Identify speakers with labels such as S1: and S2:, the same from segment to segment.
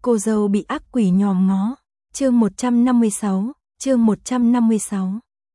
S1: Cô dâu bị ác quỷ nhòm ngó. Chương 156, chương 156.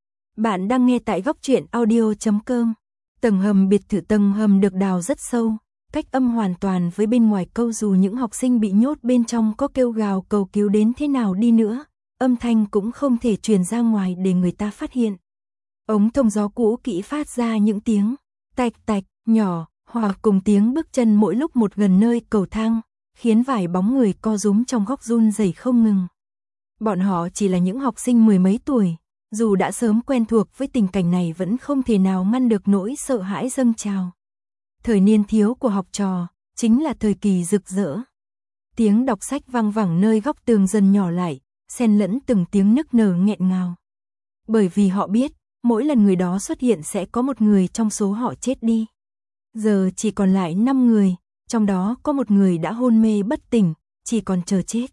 S1: Bạn đang nghe tại góc truyện audio.com. Tầng hầm biệt thự tầng hầm được đào rất sâu, cách âm hoàn toàn với bên ngoài câu, dù những học sinh bị nhốt bên trong có kêu gào cầu cứu đến thế nào đi nữa, âm thanh cũng không thể truyền ra ngoài để người ta phát hiện. Ống thông gió cũ kỹ phát ra những tiếng tạch tạch nhỏ, hòa cùng tiếng bước chân mỗi lúc một gần nơi cầu thang, khiến vài bóng người co rúm trong góc run rẩy không ngừng. Bọn họ chỉ là những học sinh mười mấy tuổi, dù đã sớm quen thuộc với tình cảnh này vẫn không thể nào ngăn được nỗi sợ hãi dâng trào. Thời niên thiếu của học trò chính là thời kỳ rực rỡ. Tiếng đọc sách vang vẳng nơi góc tường dần nhỏ lại, xen lẫn từng tiếng nức nở nghẹn ngào. Bởi vì họ biết, mỗi lần người đó xuất hiện sẽ có một người trong số họ chết đi. Giờ chỉ còn lại 5 người, trong đó có một người đã hôn mê bất tỉnh, chỉ còn chờ chết.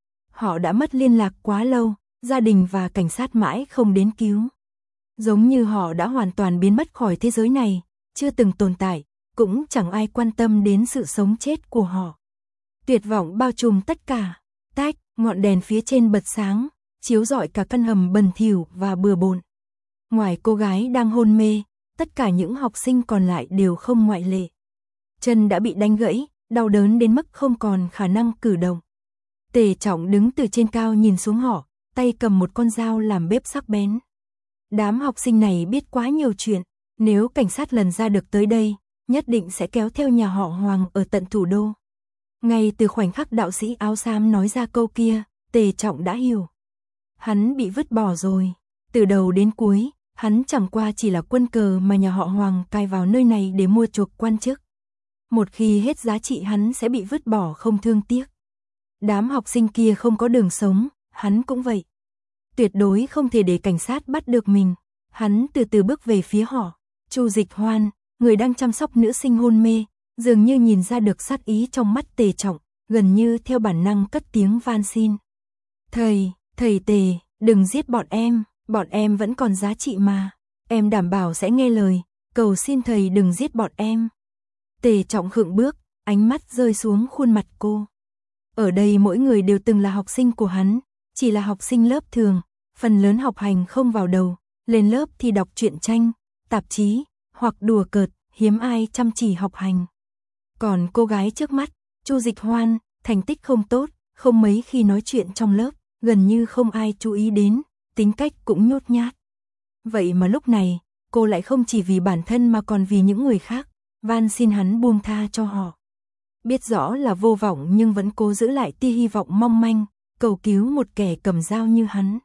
S1: Họ đã mất liên lạc quá lâu, gia đình và cảnh sát mãi không đến cứu. Giống như họ đã hoàn toàn biến mất khỏi thế giới này, chưa từng tồn tại, cũng chẳng ai quan tâm đến sự sống chết của họ. Tuyệt vọng bao trùm tất cả. Tách, ngọn đèn phía trên bật sáng, chiếu rọi cả căn hầm bẩn thỉu và bừa bộn. Ngoài cô gái đang hôn mê, tất cả những học sinh còn lại đều không ngoại lệ. Chân đã bị đánh gãy, đau đớn đến mức không còn khả năng cử động. Tề Trọng đứng từ trên cao nhìn xuống họ, tay cầm một con dao làm bếp sắc bén. Đám học sinh này biết quá nhiều chuyện, nếu cảnh sát lần ra được tới đây, nhất định sẽ kéo theo nhà họ Hoàng ở tận thủ đô. Ngay từ khoảnh khắc đạo sĩ áo xám nói ra câu kia, Tề Trọng đã hiểu. Hắn bị vứt bỏ rồi. Từ đầu đến cuối, hắn chẳng qua chỉ là quân cờ mà nhà họ Hoàng cài vào nơi này để mua chuộc quan chức. Một khi hết giá trị hắn sẽ bị vứt bỏ không thương tiếc. Đám học sinh kia không có đường sống, hắn cũng vậy. Tuyệt đối không thể để cảnh sát bắt được mình. Hắn từ từ bước về phía họ. Chu Dịch Hoan, người đang chăm sóc nữ sinh hôn mê, dường như nhìn ra được sát ý trong mắt Tề Trọng, gần như theo bản năng cất tiếng van xin. Thầy Tề, đừng giết bọn em vẫn còn giá trị mà. Em đảm bảo sẽ nghe lời, cầu xin thầy đừng giết bọn em. Tề Trọng khựng bước, ánh mắt rơi xuống khuôn mặt cô. Ở đây mỗi người đều từng là học sinh của hắn, chỉ là học sinh lớp thường, phần lớn học hành không vào đầu, lên lớp thì đọc truyện tranh, tạp chí, hoặc đùa cợt, hiếm ai chăm chỉ học hành. Còn cô gái trước mắt, Chu Dịch Hoan, thành tích không tốt, không mấy khi nói chuyện trong lớp, gần như không ai chú ý đến, tính cách cũng nhút nhát. Vậy mà lúc này, cô lại không chỉ vì bản thân mà còn vì những người khác, van xin hắn buông tha cho họ. Biết rõ là vô vọng nhưng vẫn cố giữ lại tia hy vọng mong manh, cầu cứu một kẻ cầm dao như hắn.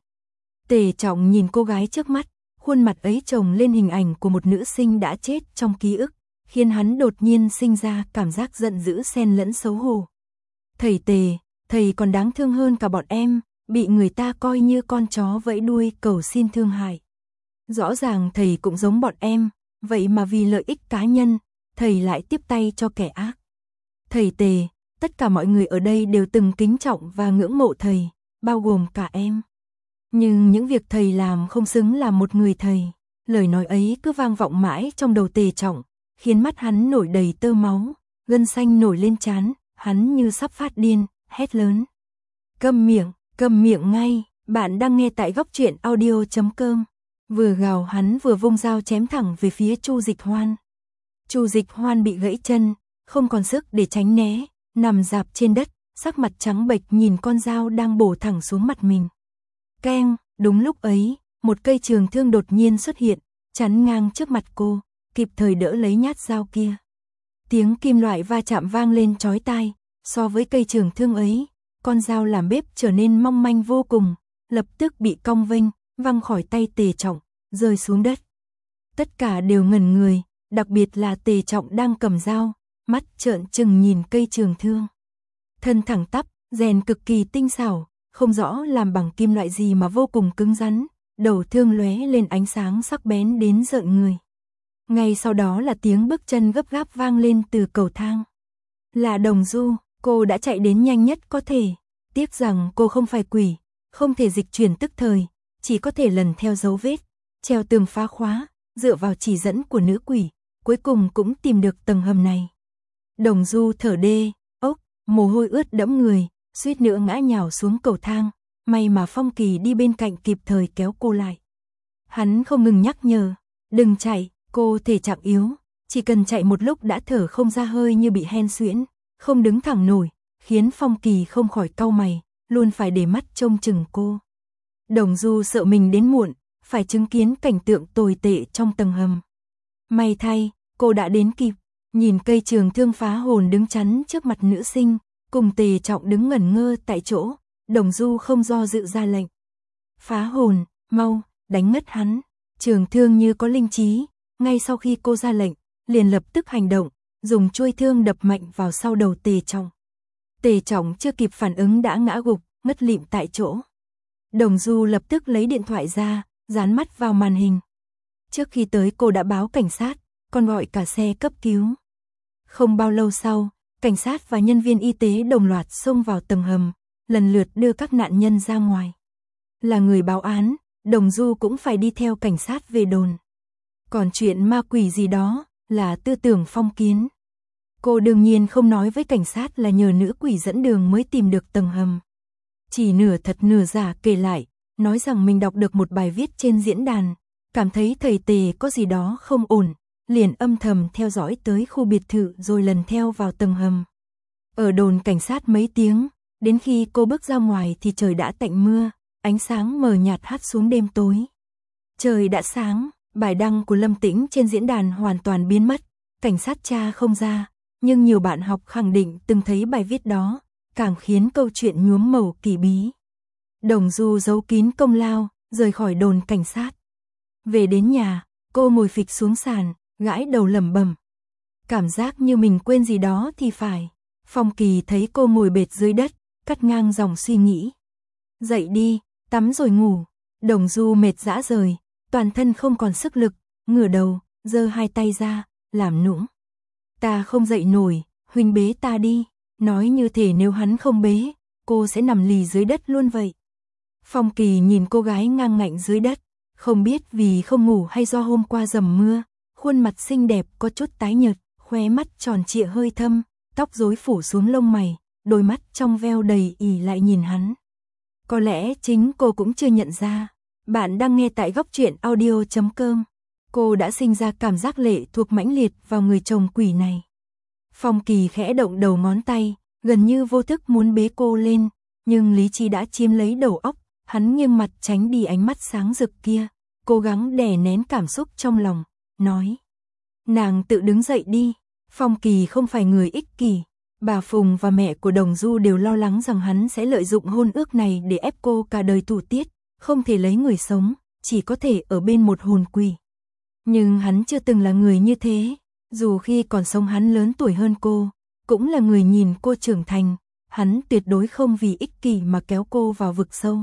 S1: Tề Trọng nhìn cô gái trước mắt, khuôn mặt ấy chồng lên hình ảnh của một nữ sinh đã chết trong ký ức, khiến hắn đột nhiên sinh ra cảm giác giận dữ xen lẫn xấu hổ. Thầy Tề, thầy còn đáng thương hơn cả bọn em, bị người ta coi như con chó vẫy đuôi cầu xin thương hại. Rõ ràng thầy cũng giống bọn em, vậy mà vì lợi ích cá nhân, thầy lại tiếp tay cho kẻ ác. Thầy Tề, tất cả mọi người ở đây đều từng kính trọng và ngưỡng mộ thầy, bao gồm cả em. Nhưng những việc thầy làm không xứng là một người thầy. Lời nói ấy cứ vang vọng mãi trong đầu Tề Trọng, khiến mắt hắn nổi đầy tơ máu, gân xanh nổi lên trán, hắn như sắp phát điên, hét lớn. Câm miệng ngay, bạn đang nghe tại góc truyện audio.com. Vừa gào hắn vừa vung dao chém thẳng về phía Chu Dịch Hoan. Chu Dịch Hoan bị gãy chân, không còn sức để tránh né, nằm rạp trên đất, sắc mặt trắng bệch nhìn con dao đang bổ thẳng xuống mặt mình. Keng, đúng lúc ấy, một cây trường thương đột nhiên xuất hiện, chắn ngang trước mặt cô, kịp thời đỡ lấy nhát dao kia. Tiếng kim loại va chạm vang lên chói tai, so với cây trường thương ấy, con dao làm bếp trở nên mong manh vô cùng, lập tức bị cong vênh, văng khỏi tay Tề Trọng, rơi xuống đất. Tất cả đều ngẩn người, đặc biệt là Tề Trọng đang cầm dao, mắt trợn trừng nhìn cây trường thương. Thân thẳng tắp, rèn cực kỳ tinh xảo, không rõ làm bằng kim loại gì mà vô cùng cứng rắn, đầu thương lóe lên ánh sáng sắc bén đến rợn người. Ngay sau đó là tiếng bước chân gấp gáp vang lên từ cầu thang. Là Đồng Du, cô đã chạy đến nhanh nhất có thể, tiếc rằng cô không phải quỷ, không thể dịch chuyển tức thời, chỉ có thể lần theo dấu vết, treo tường phá khóa, dựa vào chỉ dẫn của nữ quỷ, cuối cùng cũng tìm được tầng hầm này. Đồng Du thở đê, ốc, mồ hôi ướt đẫm người, suýt nữa ngã nhào xuống cầu thang, may mà Phong Kỳ đi bên cạnh kịp thời kéo cô lại. Hắn không ngừng nhắc nhở, đừng chạy, cô thể trạng yếu, chỉ cần chạy một lúc đã thở không ra hơi như bị hen suyễn, không đứng thẳng nổi, khiến Phong Kỳ không khỏi cau mày, luôn phải để mắt trông chừng cô. Đồng Du sợ mình đến muộn, phải chứng kiến cảnh tượng tồi tệ trong tầng hầm. May thay, cô đã đến kịp, nhìn cây trường thương phá hồn đứng chắn trước mặt nữ sinh, cùng Tề Trọng đứng ngẩn ngơ tại chỗ, Đồng Du không do dự ra lệnh. Phá hồn, mau, đánh ngất hắn. Trường thương như có linh trí, ngay sau khi cô ra lệnh, liền lập tức hành động, dùng chuôi thương đập mạnh vào sau đầu Tề Trọng. Tề Trọng chưa kịp phản ứng đã ngã gục, ngất lịm tại chỗ. Đồng Du lập tức lấy điện thoại ra, dán mắt vào màn hình. Trước khi tới cô đã báo cảnh sát, còn gọi cả xe cấp cứu. Không bao lâu sau, cảnh sát và nhân viên y tế đồng loạt xông vào tầng hầm, lần lượt đưa các nạn nhân ra ngoài. Là người báo án, Đồng Du cũng phải đi theo cảnh sát về đồn. Còn chuyện ma quỷ gì đó, là tư tưởng phong kiến. Cô đương nhiên không nói với cảnh sát là nhờ nữ quỷ dẫn đường mới tìm được tầng hầm. Chỉ nửa thật nửa giả kể lại, nói rằng mình đọc được một bài viết trên diễn đàn, cảm thấy thầy Tề có gì đó không ổn, liền âm thầm theo dõi tới khu biệt thự rồi lần theo vào tầng hầm. Ở đồn cảnh sát mấy tiếng, đến khi cô bước ra ngoài thì trời đã tạnh mưa, ánh sáng mờ nhạt hắt xuống đêm tối. Trời đã sáng, bài đăng của Lâm Tĩnh trên diễn đàn hoàn toàn biến mất, cảnh sát tra không ra, nhưng nhiều bạn học khẳng định từng thấy bài viết đó, càng khiến câu chuyện nhuốm màu kỳ bí. Đồng Du giấu kín công lao, rời khỏi đồn cảnh sát. Về đến nhà, cô ngồi phịch xuống sàn, gãi đầu lẩm bẩm. Cảm giác như mình quên gì đó thì phải. Phong Kỳ thấy cô ngồi bệt dưới đất, cắt ngang dòng suy nghĩ. Dậy đi, tắm rồi ngủ. Đồng Du mệt rã rời, toàn thân không còn sức lực, ngửa đầu, giơ hai tay ra, làm nũng. Ta không dậy nổi, huynh bế ta đi. Nói như thể nếu hắn không bế, cô sẽ nằm lì dưới đất luôn vậy. Phong Kỳ nhìn cô gái ngang ngạnh dưới đất, không biết vì không ngủ hay do hôm qua dầm mưa, khuôn mặt xinh đẹp có chút tái nhợt, khóe mắt tròn trịa hơi thâm, tóc rối phủ xuống lông mày, đôi mắt trong veo đầy ỉ lại nhìn hắn. Có lẽ chính cô cũng chưa nhận ra. Bạn đang nghe tại góc truyện audio.com. Cô đã sinh ra cảm giác lệ thuộc mãnh liệt vào người chồng quỷ này. Phong Kỳ khẽ động đầu ngón tay, gần như vô thức muốn bế cô lên, nhưng lý trí đã chiếm lấy đầu óc, hắn nghiêng mặt tránh đi ánh mắt sáng rực kia, cố gắng đè nén cảm xúc trong lòng, nói. Nàng tự đứng dậy đi. Phong Kỳ không phải người ích kỷ. Bà Phùng và mẹ của Đồng Du đều lo lắng rằng hắn sẽ lợi dụng hôn ước này để ép cô cả đời tù tiết, không thể lấy người sống, chỉ có thể ở bên một hồn quỷ. Nhưng hắn chưa từng là người như thế, dù khi còn sống hắn lớn tuổi hơn cô, cũng là người nhìn cô trưởng thành, hắn tuyệt đối không vì ích kỷ mà kéo cô vào vực sâu.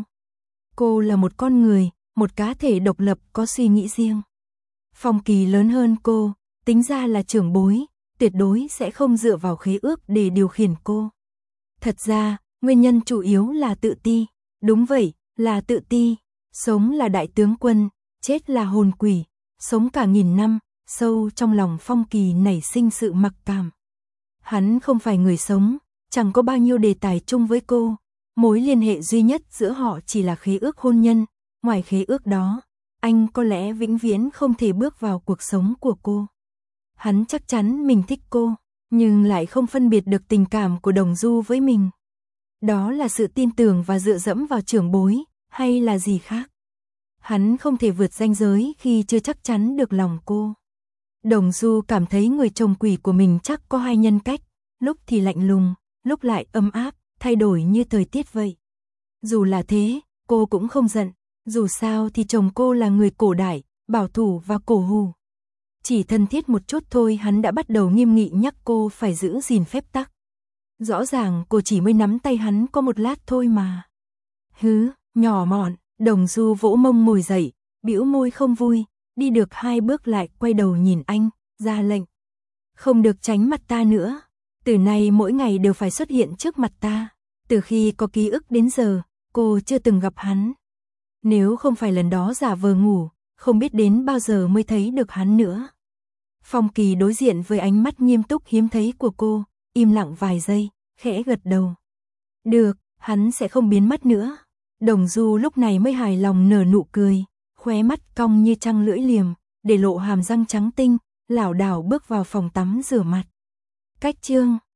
S1: Cô là một con người, một cá thể độc lập có suy nghĩ riêng. Phong Kỳ lớn hơn cô, tính ra là trưởng bối, tuyệt đối sẽ không dựa vào khế ước để điều khiển cô. Thật ra, nguyên nhân chủ yếu là tự ti. Đúng vậy, là tự ti. Sống là đại tướng quân, chết là hồn quỷ. Sống cả nghìn năm, sâu trong lòng Phong Kỳ nảy sinh sự mặc cảm. Hắn không phải người sống, chẳng có bao nhiêu đề tài chung với cô. Mối liên hệ duy nhất giữa họ chỉ là khế ước hôn nhân. Ngoài khế ước đó, anh có lẽ vĩnh viễn không thể bước vào cuộc sống của cô. Hắn chắc chắn mình thích cô, nhưng lại không phân biệt được tình cảm của Đồng Du với mình. Đó là sự tin tưởng và dựa dẫm vào trưởng bối, hay là gì khác? Hắn không thể vượt ranh giới khi chưa chắc chắn được lòng cô. Đồng Du cảm thấy người chồng quỷ của mình chắc có hai nhân cách, lúc thì lạnh lùng, lúc lại ấm áp, thay đổi như thời tiết vậy. Dù là thế, cô cũng không giận, dù sao thì chồng cô là người cổ đại, bảo thủ và cổ hủ. Chỉ thân thiết một chút thôi hắn đã bắt đầu nghiêm nghị nhắc cô phải giữ gìn phép tắc. Rõ ràng cô chỉ mới nắm tay hắn có một lát thôi mà. Hứ, nhỏ mọn. Đồng Du vỗ mông ngồi dậy, bĩu môi không vui, đi được 2 bước lại quay đầu nhìn anh, ra lệnh. Không được tránh mặt ta nữa, từ nay mỗi ngày đều phải xuất hiện trước mặt ta. Từ khi có ký ức đến giờ, cô chưa từng gặp hắn. Nếu không phải lần đó giả vờ ngủ, không biết đến bao giờ mới thấy được hắn nữa. Phong Kỳ đối diện với ánh mắt nghiêm túc hiếm thấy của cô, im lặng vài giây, khẽ gật đầu. Được, hắn sẽ không biến mất nữa. Đồng Du lúc này mới hài lòng nở nụ cười, khóe mắt cong như trăng lưỡi liềm, để lộ hàm răng trắng tinh, lảo đảo bước vào phòng tắm rửa mặt. Cách chương